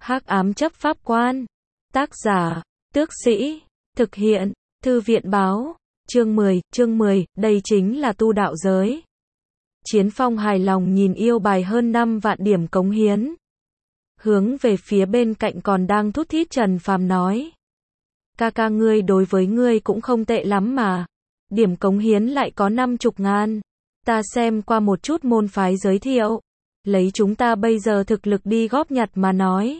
Hắc ám chấp pháp quan. Tác giả, Tước Sĩ. Thực hiện, Thư viện báo. Chương 10, đây chính là tu đạo giới. Chiến Phong hài lòng nhìn yêu bài hơn 5 vạn điểm cống hiến. Hướng về phía bên cạnh còn đang thút thít Trần Phàm nói. Ca ngươi đối với ngươi cũng không tệ lắm mà. Điểm cống hiến lại có 50.000. Ta xem qua một chút môn phái giới thiệu. Lấy chúng ta bây giờ thực lực đi góp nhặt mà nói.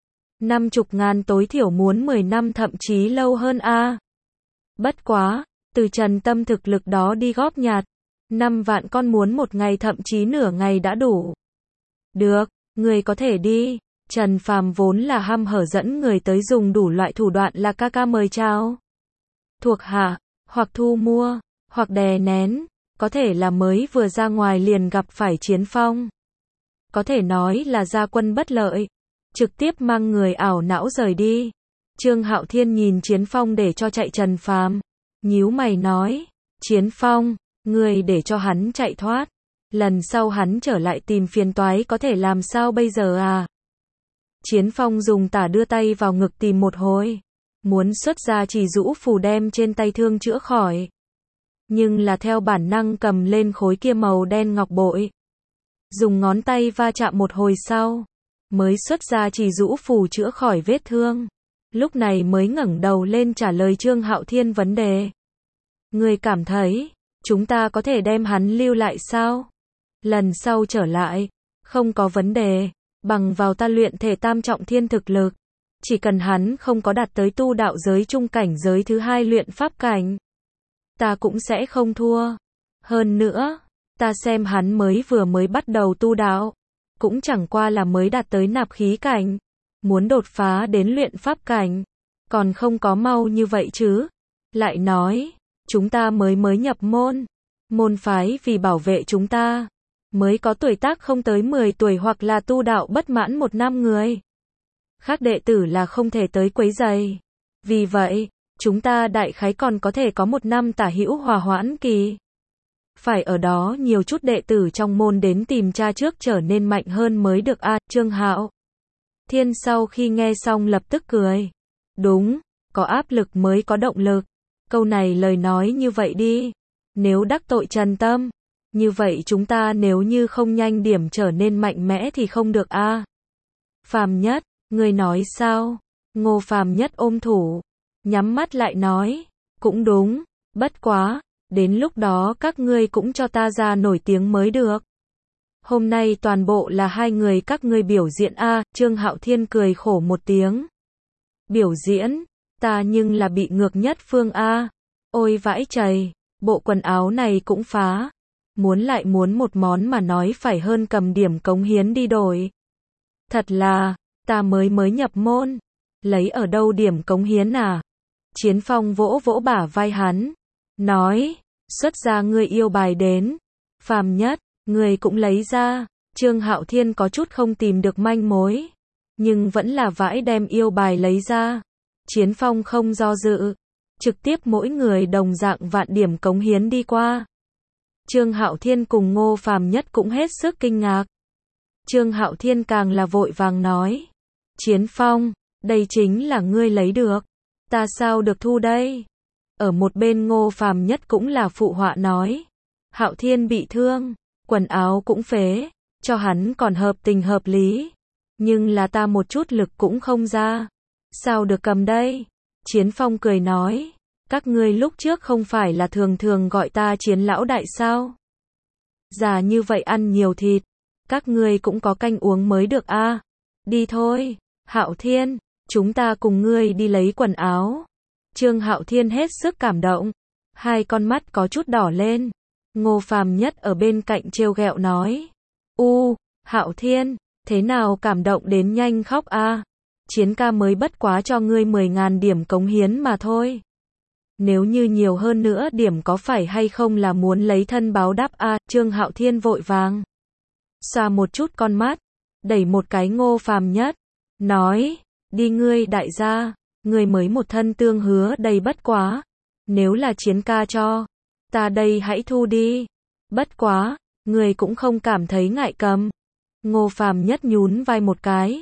50.000 tối thiểu muốn 10 năm thậm chí lâu hơn a. Bất quá, từ Trần Tâm thực lực đó đi góp nhặt. 5 vạn con muốn một ngày thậm chí nửa ngày đã đủ. Được, người có thể đi. Trần Phàm vốn là hăm hở dẫn người tới dùng đủ loại thủ đoạn là ca mời chào. Thuộc hạ, hoặc thu mua, hoặc đè nén, có thể là mới vừa ra ngoài liền gặp phải Chiến Phong. Có thể nói là gia quân bất lợi, trực tiếp mang người ảo não rời đi. Trương Hạo Thiên nhìn Chiến Phong để cho chạy Trần Phàm, nhíu mày nói, Chiến Phong, ngươi để cho hắn chạy thoát, lần sau hắn trở lại tìm phiền toái có thể làm sao bây giờ à? Chiến Phong dùng tả đưa tay vào ngực tìm một hồi, muốn xuất ra chỉ rũ phù đem trên tay thương chữa khỏi. Nhưng là theo bản năng cầm lên khối kia màu đen ngọc bội. Dùng ngón tay va chạm một hồi sau, mới xuất ra chỉ rũ phù chữa khỏi vết thương. Lúc này mới ngẩng đầu lên trả lời Trương Hạo Thiên vấn đề. Người cảm thấy, chúng ta có thể đem hắn lưu lại sao? Lần sau trở lại, không có vấn đề, bằng vào ta luyện thể tam trọng thiên thực lực. Chỉ cần hắn không có đạt tới tu đạo giới trung cảnh giới thứ 2 luyện pháp cảnh, ta cũng sẽ không thua. Hơn nữa, ta xem hắn mới bắt đầu tu đạo, cũng chẳng qua là mới đạt tới nạp khí cảnh, muốn đột phá đến luyện pháp cảnh, còn không có mau như vậy chứ. Lại nói, chúng ta mới nhập môn, môn phái vì bảo vệ chúng ta, mới có tuổi tác không tới 10 tuổi hoặc là tu đạo bất mãn 1 năm người. Khác đệ tử là không thể tới quấy rầy. Vì vậy, chúng ta đại khái còn có thể có 1 năm tả hữu hòa hoãn kỳ. Phải ở đó nhiều chút đệ tử trong môn đến tìm cha trước trở nên mạnh hơn mới được a. Trương Hạo Thiên sau khi nghe xong lập tức cười. Đúng, có áp lực mới có động lực. Câu này lời nói như vậy đi. Nếu đắc tội Trần Tâm, như vậy chúng ta nếu như không nhanh điểm trở nên mạnh mẽ thì không được a. Phàm Nhất, ngươi nói sao? Ngô Phàm Nhất ôm thủ, nhắm mắt lại nói, cũng đúng, bất quá, đến lúc đó các ngươi cũng cho ta ra nổi tiếng mới được. Hôm nay toàn bộ là 2 người các ngươi biểu diễn a. Trương Hạo Thiên cười khổ một tiếng. Biểu diễn, ta nhưng là bị ngược nhất phương a. Ôi vãi chày, bộ quần áo này cũng phá. Muốn một món mà nói phải hơn cầm điểm cống hiến đi đổi. Thật là, ta mới nhập môn, lấy ở đâu điểm cống hiến à? Chiến Phong vỗ vỗ bả vai hắn, nói, xuất ra ngươi yêu bài đến. Phàm Nhất, ngươi cũng lấy ra. Trương Hạo Thiên có chút không tìm được manh mối, nhưng vẫn là vãi đem yêu bài lấy ra. Chiến Phong không do dự, trực tiếp mỗi người đồng dạng vạn điểm cống hiến đi qua. Trương Hạo Thiên cùng Ngô Phàm Nhất cũng hết sức kinh ngạc. Trương Hạo Thiên càng là vội vàng nói, Chiến Phong, đây chính là ngươi lấy được, ta sao được thu đây? Ở một bên Ngô Phàm Nhất cũng là phụ họa nói, Hạo Thiên bị thương, quần áo cũng phế, cho hắn còn hợp tình hợp lý, nhưng là ta một chút lực cũng không ra, sao được cầm đây? Chiến Phong cười nói, các ngươi lúc trước không phải là thường gọi ta Chiến lão đại sao? Già như vậy ăn nhiều thịt, các ngươi cũng có canh uống mới được a. Đi thôi, Hạo Thiên, chúng ta cùng ngươi đi lấy quần áo. Trương Hạo Thiên hết sức cảm động, 2 con mắt có chút đỏ lên. Ngô Phàm Nhất ở bên cạnh trêu ghẹo nói, Hạo Thiên, thế nào cảm động đến nhanh khóc a? Chiến ca mới bất quá cho ngươi 10.000 điểm cống hiến mà thôi. Nếu như nhiều hơn nữa điểm có phải hay không là muốn lấy thân báo đáp a? Trương Hạo Thiên vội vàng xoa một chút con mắt, đẩy một cái Ngô Phàm Nhất, nói, đi ngươi đại gia, ngươi mới một thân tương hứa đầy bất quá, nếu là Chiến ca cho, ta đây hãy thu đi, bất quá, ngươi cũng không cảm thấy ngại cầm. Ngô Phàm Nhất nhún vai một cái,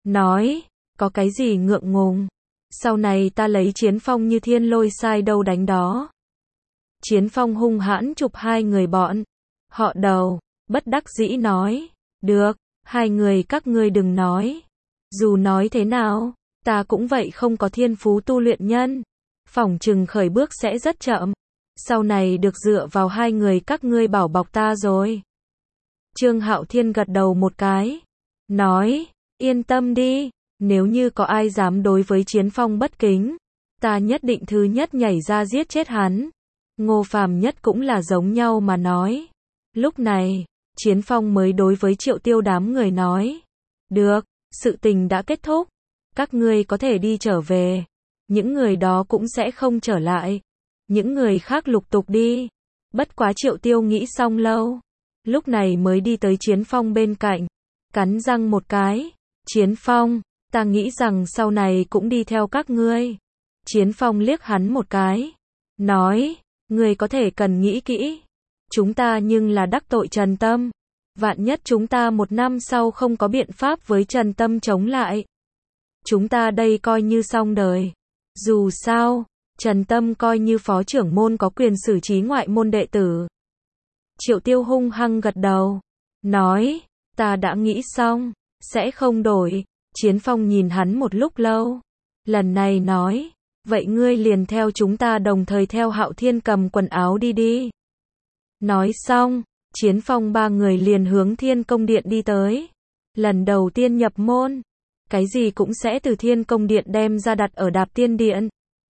nói, có cái gì ngượng ngùng. Sau này ta lấy Chiến Phong như thiên lôi sai đâu đánh đó. Chiến Phong hung hãn chụp hai người bọn họ đầu, bất đắc dĩ nói, được, hai người các ngươi đừng nói. Dù nói thế nào, ta cũng vậy không có thiên phú tu luyện nhân. Phỏng chừng khởi bước sẽ rất chậm. Sau này được dựa vào hai người các ngươi bảo bọc ta rồi. Trương Hạo Thiên gật đầu một cái, nói, yên tâm đi, nếu như có ai dám đối với Chiến Phong bất kính, ta nhất định thứ nhất nhảy ra giết chết hắn. Ngô Phàm Nhất cũng là giống nhau mà nói. Lúc này, Chiến Phong mới đối với Triệu Tiêu đám người nói, được, sự tình đã kết thúc, các ngươi có thể đi trở về. Những người đó cũng sẽ không trở lại. Những người khác lục tục đi. Bất quá Triệu Tiêu nghĩ xong lâu, lúc này mới đi tới Chiến Phong bên cạnh, cắn răng một cái, Chiến Phong, ta nghĩ rằng sau này cũng đi theo các ngươi. Chiến Phong liếc hắn một cái, nói, ngươi có thể cần nghĩ kỹ, chúng ta nhưng là đắc tội Trần Tâm, vạn nhất chúng ta một năm sau không có biện pháp với Trần Tâm chống lại, chúng ta đây coi như xong đời. Dù sao, Trần Tâm coi như phó trưởng môn có quyền xử trí ngoại môn đệ tử. Triệu Tiêu hung hăng gật đầu, nói, ta đã nghĩ xong, sẽ không đổi. Chiến Phong nhìn hắn một lúc lâu, lần này nói, vậy ngươi liền theo chúng ta đồng thời theo Hạo Thiên cầm quần áo đi đi. Nói xong, Chiến Phong ba người liền hướng Thiên Công Điện đi tới. Lần đầu tiên nhập môn, cái gì cũng sẽ từ Thiên Công Điện đem ra đặt ở Đạp Tiên Điện.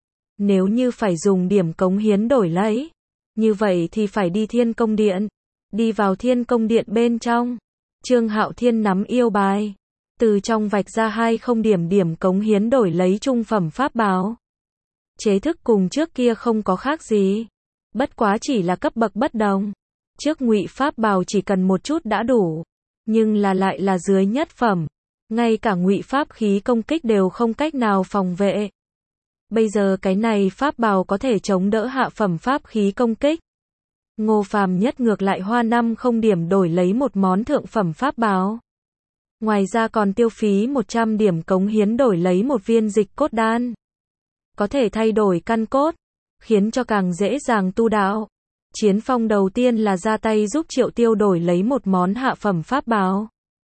Nếu như phải dùng điểm cống hiến đổi lấy, như vậy thì phải đi Thiên Công Điện. Đi vào Thiên Công Điện bên trong, Trương Hạo Thiên nắm yêu bài, từ trong vạch ra 20 điểm cống hiến đổi lấy trung phẩm pháp bảo. Chế thức cùng trước kia không có khác gì, bất quá chỉ là cấp bậc bất đồng. Trước ngụy pháp bảo chỉ cần một chút đã đủ, nhưng lại là dưới nhất phẩm, ngay cả ngụy pháp khí công kích đều không cách nào phòng vệ. Bây giờ cái này pháp bảo có thể chống đỡ hạ phẩm pháp khí công kích. Ngô Phàm Nhất ngược lại hoa 50 điểm đổi lấy một món thượng phẩm pháp bảo. Ngoài ra còn tiêu phí 100 điểm cống hiến đổi lấy một viên dịch cốt đan. Có thể thay đổi căn cốt, khiến cho càng dễ dàng tu đạo. Chiến Phong đầu tiên là ra tay giúp Triệu Tiêu đổi lấy một món hạ phẩm pháp bảo.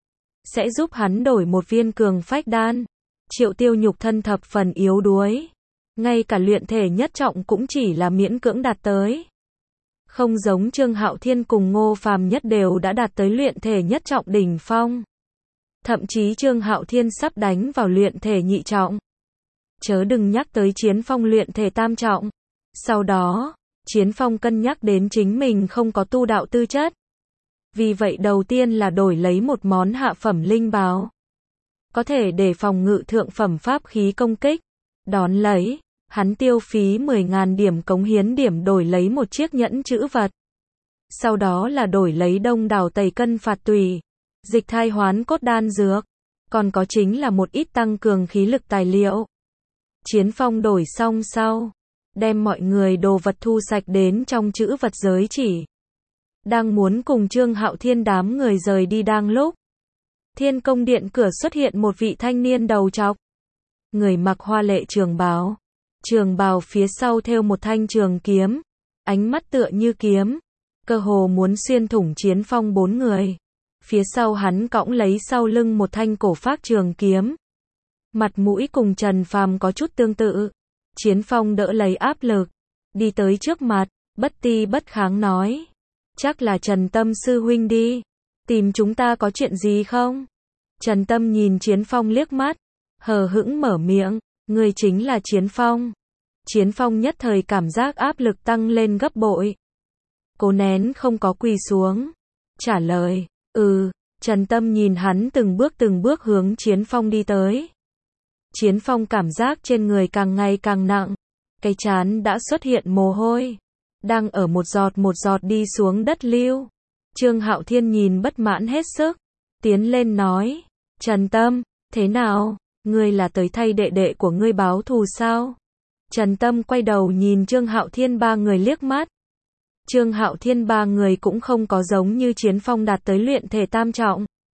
Sẽ giúp hắn đổi một viên cường phách đan. Triệu Tiêu nhục thân thập phần yếu đuối. Ngay cả luyện thể nhất trọng cũng chỉ là miễn cưỡng đạt tới. Không giống Trương Hạo Thiên cùng Ngô Phàm Nhất đều đã đạt tới luyện thể nhất trọng đỉnh phong. Thậm chí Trương Hạo Thiên sắp đánh vào luyện thể nhị trọng. Chớ đừng nhắc tới Chiến Phong luyện thể tam trọng. Sau đó, Chiến Phong cân nhắc đến chính mình không có tu đạo tư chất. Vì vậy đầu tiên là đổi lấy một món hạ phẩm linh bào. Có thể để phòng ngự thượng phẩm pháp khí công kích. Đón lấy, hắn tiêu phí 10.000 điểm cống hiến điểm đổi lấy một chiếc nhẫn chữ vật. Sau đó là đổi lấy đông đảo tẩy cân phạt tùy, dịch thai hoán cốt đan dược. Còn có chính là một ít tăng cường khí lực tài liệu. Chiến Phong đổi xong sau, đem mọi người đồ vật thu sạch đến trong chữ vật giới chỉ. Đang muốn cùng Trương Hạo Thiên đám người rời đi đang lúc. Thiên Công Điện cửa xuất hiện một vị thanh niên đầu trọc. Người mặc hoa lệ trường bào phía sau thêu một thanh trường kiếm. Ánh mắt tựa như kiếm, cơ hồ muốn xuyên thủng Chiến Phong bốn người. Phía sau hắn cõng lấy sau lưng một thanh cổ phác trường kiếm. Mặt mũi cùng Trần Phàm có chút tương tự. Chiến Phong đỡ lấy áp lực, đi tới trước mặt, bất ti bất kháng nói. Chắc là Trần Tâm sư huynh đi. Tìm chúng ta có chuyện gì không? Trần Tâm nhìn Chiến Phong liếc mắt, hờ hững mở miệng, ngươi chính là Chiến Phong. Chiến Phong nhất thời cảm giác áp lực tăng lên gấp bội. Cố nén không có quỳ xuống. Trả lời, Trần Tâm nhìn hắn từng bước hướng Chiến Phong đi tới. Chiến Phong cảm giác trên người càng ngày càng nặng. Cái trán đã xuất hiện mồ hôi. Đang ở một giọt đi xuống đất lưu. Trương Hạo Thiên nhìn bất mãn hết sức. Tiến lên nói. Trần Tâm, thế nào? Ngươi là tới thay đệ đệ của ngươi báo thù sao? Trần Tâm quay đầu nhìn Trương Hạo Thiên ba người liếc mắt. Trương Hạo Thiên ba người cũng không có giống như Chiến Phong đạt tới luyện thể tam trọng.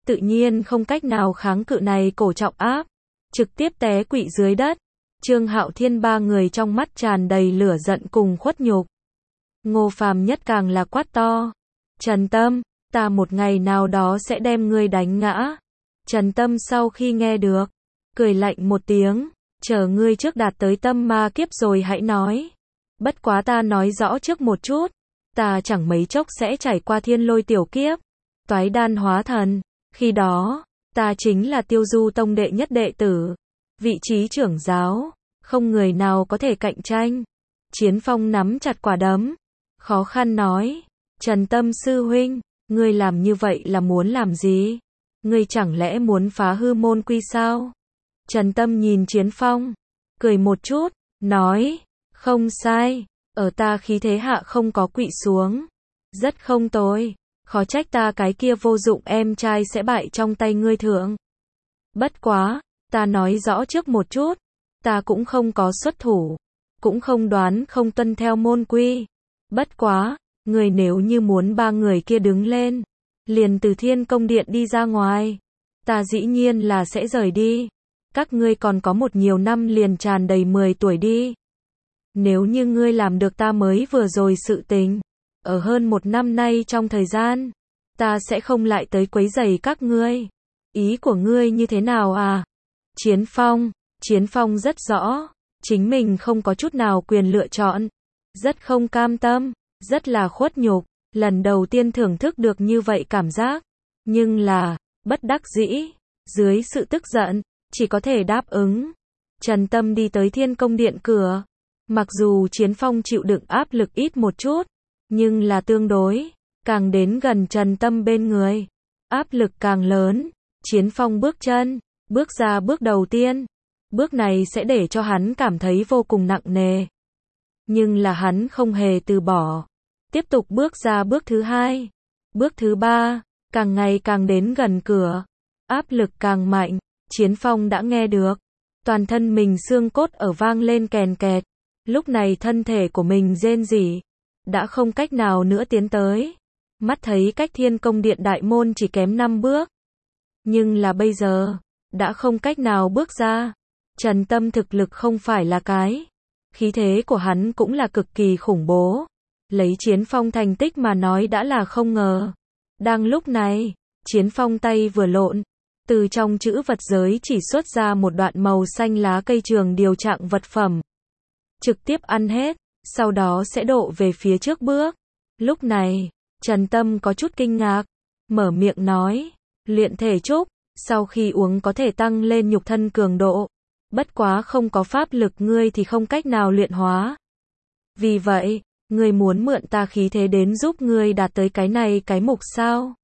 tự nhiên không cách nào kháng cự này cổ trọng áp, trực tiếp té quỵ dưới đất. Trương Hạo Thiên ba người trong mắt tràn đầy lửa giận cùng khuất nhục. Ngô Phàm Nhất càng là quát to. Trần Tâm, ta một ngày nào đó sẽ đem ngươi đánh ngã. Trần Tâm sau khi nghe được, cười lạnh một tiếng, chờ ngươi trước đạt tới tâm ma kiếp rồi hãy nói. Bất quá ta nói rõ trước một chút, ta chẳng mấy chốc sẽ trải qua thiên lôi tiểu kiếp, toái đan hóa thần, khi đó, ta chính là Tiêu Du Tông đệ nhất đệ tử, vị trí trưởng giáo, không người nào có thể cạnh tranh. Chiến Phong nắm chặt quả đấm, khó khăn nói, Trần Tâm sư huynh, ngươi làm như vậy là muốn làm gì? Ngươi chẳng lẽ muốn phá hư môn quy sao? Trần Tâm nhìn Chiến Phong, cười một chút, nói, không sai, ở ta khí thế hạ không có quỵ xuống, rất không tồi, khó trách ta cái kia vô dụng em trai sẽ bại trong tay ngươi thượng. Bất quá, ta nói rõ trước một chút, ta cũng không có xuất thủ, cũng không đoán không tuân theo môn quy. Bất quá, người nếu như muốn ba người kia đứng lên, liền từ Thiên Công Điện đi ra ngoài, ta dĩ nhiên là sẽ rời đi. Các ngươi còn có một nhiều năm liền tràn đầy 10 tuổi đi. Nếu như ngươi làm được ta mới vừa rồi sự tình, ở hơn một năm nay trong thời gian, ta sẽ không lại tới quấy rầy các ngươi. Ý của ngươi như thế nào à? Chiến Phong rất rõ, chính mình không có chút nào quyền lựa chọn, rất không cam tâm, rất là khuất nhục, lần đầu tiên thưởng thức được như vậy cảm giác, nhưng là, bất đắc dĩ, dưới sự tức giận, chỉ có thể đáp ứng. Trần Tâm đi tới Thiên Công Điện cửa, mặc dù Chiến Phong chịu đựng áp lực ít một chút, nhưng là tương đối, càng đến gần Trần Tâm bên người, áp lực càng lớn. Chiến Phong bước ra bước đầu tiên, bước này sẽ để cho hắn cảm thấy vô cùng nặng nề. Nhưng là hắn không hề từ bỏ, tiếp tục bước ra bước thứ hai, bước thứ ba, càng ngày càng đến gần cửa, áp lực càng mạnh. Chiến Phong đã nghe được, toàn thân mình xương cốt ở vang lên kèn kẹt, lúc này thân thể của mình rên rỉ, đã không cách nào nữa tiến tới, mắt thấy cách Thiên Công Điện đại môn chỉ kém 5 bước, nhưng là bây giờ, đã không cách nào bước ra. Trần Tâm thực lực không phải là cái, khí thế của hắn cũng là cực kỳ khủng bố, lấy Chiến Phong thành tích mà nói đã là không ngờ. Đang lúc này, Chiến Phong tay vừa lộn, từ trong chữ vật giới chỉ xuất ra một đoạn màu xanh lá cây trường điều trạng vật phẩm, trực tiếp ăn hết, sau đó sẽ độ về phía trước bước. Lúc này, Trần Tâm có chút kinh ngạc, mở miệng nói, luyện thể trúc, sau khi uống có thể tăng lên nhục thân cường độ, bất quá không có pháp lực ngươi thì không cách nào luyện hóa. Vì vậy, ngươi muốn mượn ta khí thế đến giúp ngươi đạt tới cái này cái mục sao?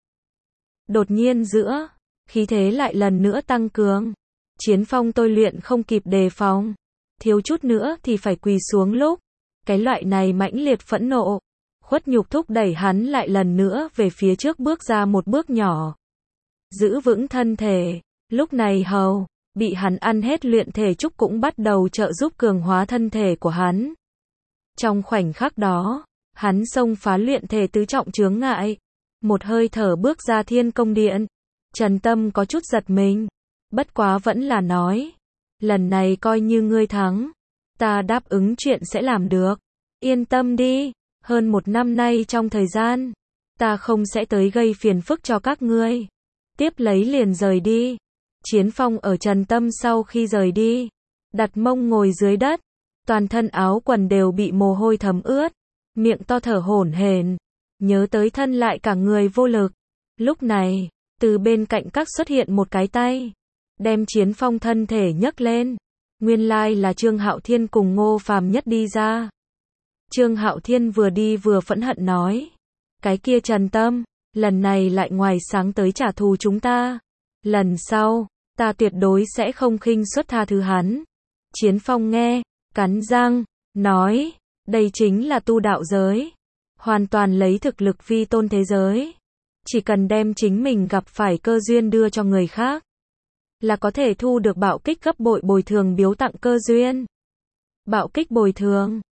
Đột nhiên giữa, khí thế lại lần nữa tăng cường. Chiến Phong tôi luyện không kịp đề phòng, thiếu chút nữa thì phải quỳ xuống lúc. Cái loại này mãnh liệt phẫn nộ, khuất nhục thúc đẩy hắn lại lần nữa về phía trước bước ra một bước nhỏ. Giữ vững thân thể, lúc này hầu, bị hắn ăn hết luyện thể trúc cũng bắt đầu trợ giúp cường hóa thân thể của hắn. Trong khoảnh khắc đó, hắn xông phá luyện thể tứ trọng chướng ngại, một hơi thở bước ra Thiên Công Điện. Trần Tâm có chút giật mình, bất quá vẫn là nói, lần này coi như ngươi thắng, ta đáp ứng chuyện sẽ làm được, yên tâm đi, hơn một năm nay trong thời gian, ta không sẽ tới gây phiền phức cho các ngươi. Tiếp lấy liền rời đi. Chiến Phong ở Trần Tâm sau khi rời đi, đặt mông ngồi dưới đất, toàn thân áo quần đều bị mồ hôi thấm ướt, miệng to thở hổn hển, nhớ tới thân lại cả người vô lực. Lúc này, từ bên cạnh các xuất hiện một cái tay, đem Chiến Phong thân thể nhấc lên. Nguyên lai là Trương Hạo Thiên cùng Ngô Phàm Nhất đi ra. Trương Hạo Thiên vừa đi vừa phẫn hận nói, cái kia Trần Tâm, lần này lại ngoài sáng tới trả thù chúng ta. Lần sau, ta tuyệt đối sẽ không khinh suất tha thứ hắn. Chiến Phong nghe, cắn răng, nói, đây chính là tu đạo giới. Hoàn toàn lấy thực lực vi tôn thế giới. Chỉ cần đem chính mình gặp phải cơ duyên đưa cho người khác, là có thể thu được bạo kích gấp bội bồi thường biếu tặng cơ duyên. Bạo kích bồi thường,